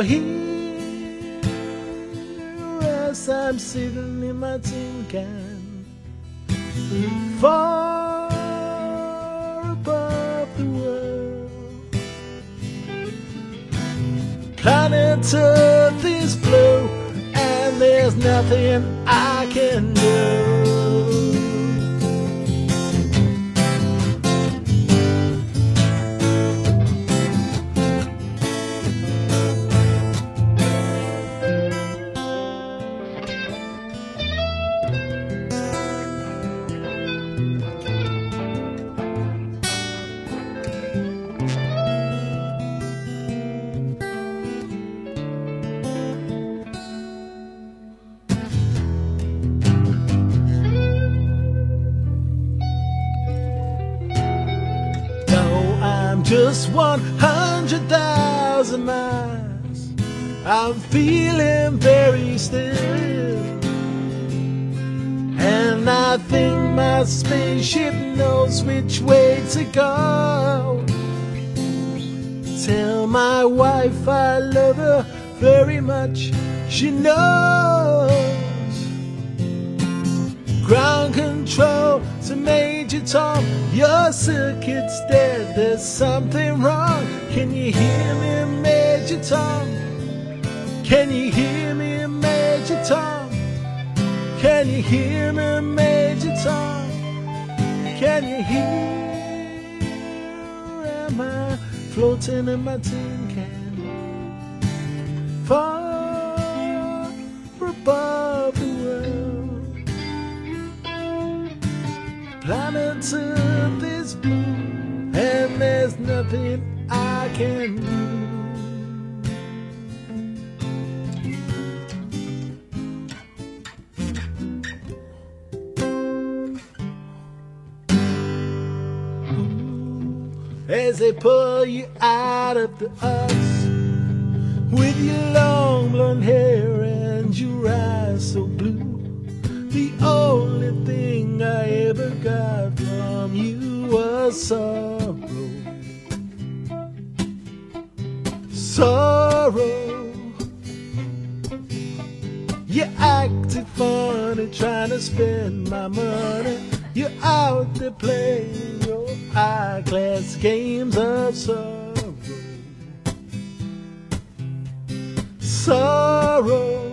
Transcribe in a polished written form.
here as I'm sitting in my tin can, far above the world. Planet Earth is blue, and there's nothing I can do. Just 100,000 miles, I'm feeling very still, and I think my spaceship knows which way to go. Tell my wife I love her very much, she knows. Ground control to Major Tom, your circuit's dead, there's something wrong. Can you hear me, Major Tom? Can you hear me, Major Tom? Can you hear me, Major Tom? Can you hear? Am I floating in my tin can, far above the world? Planet Earth is blue, and there's nothing I can do. As they pull you out of the ice, with your long blonde hair and your eyes so blue, the only thing I ever got from you was sorrow. Sorrow. You acted funny trying to spend my money. You're out there playing your high-class games of sorrow. Sorrow.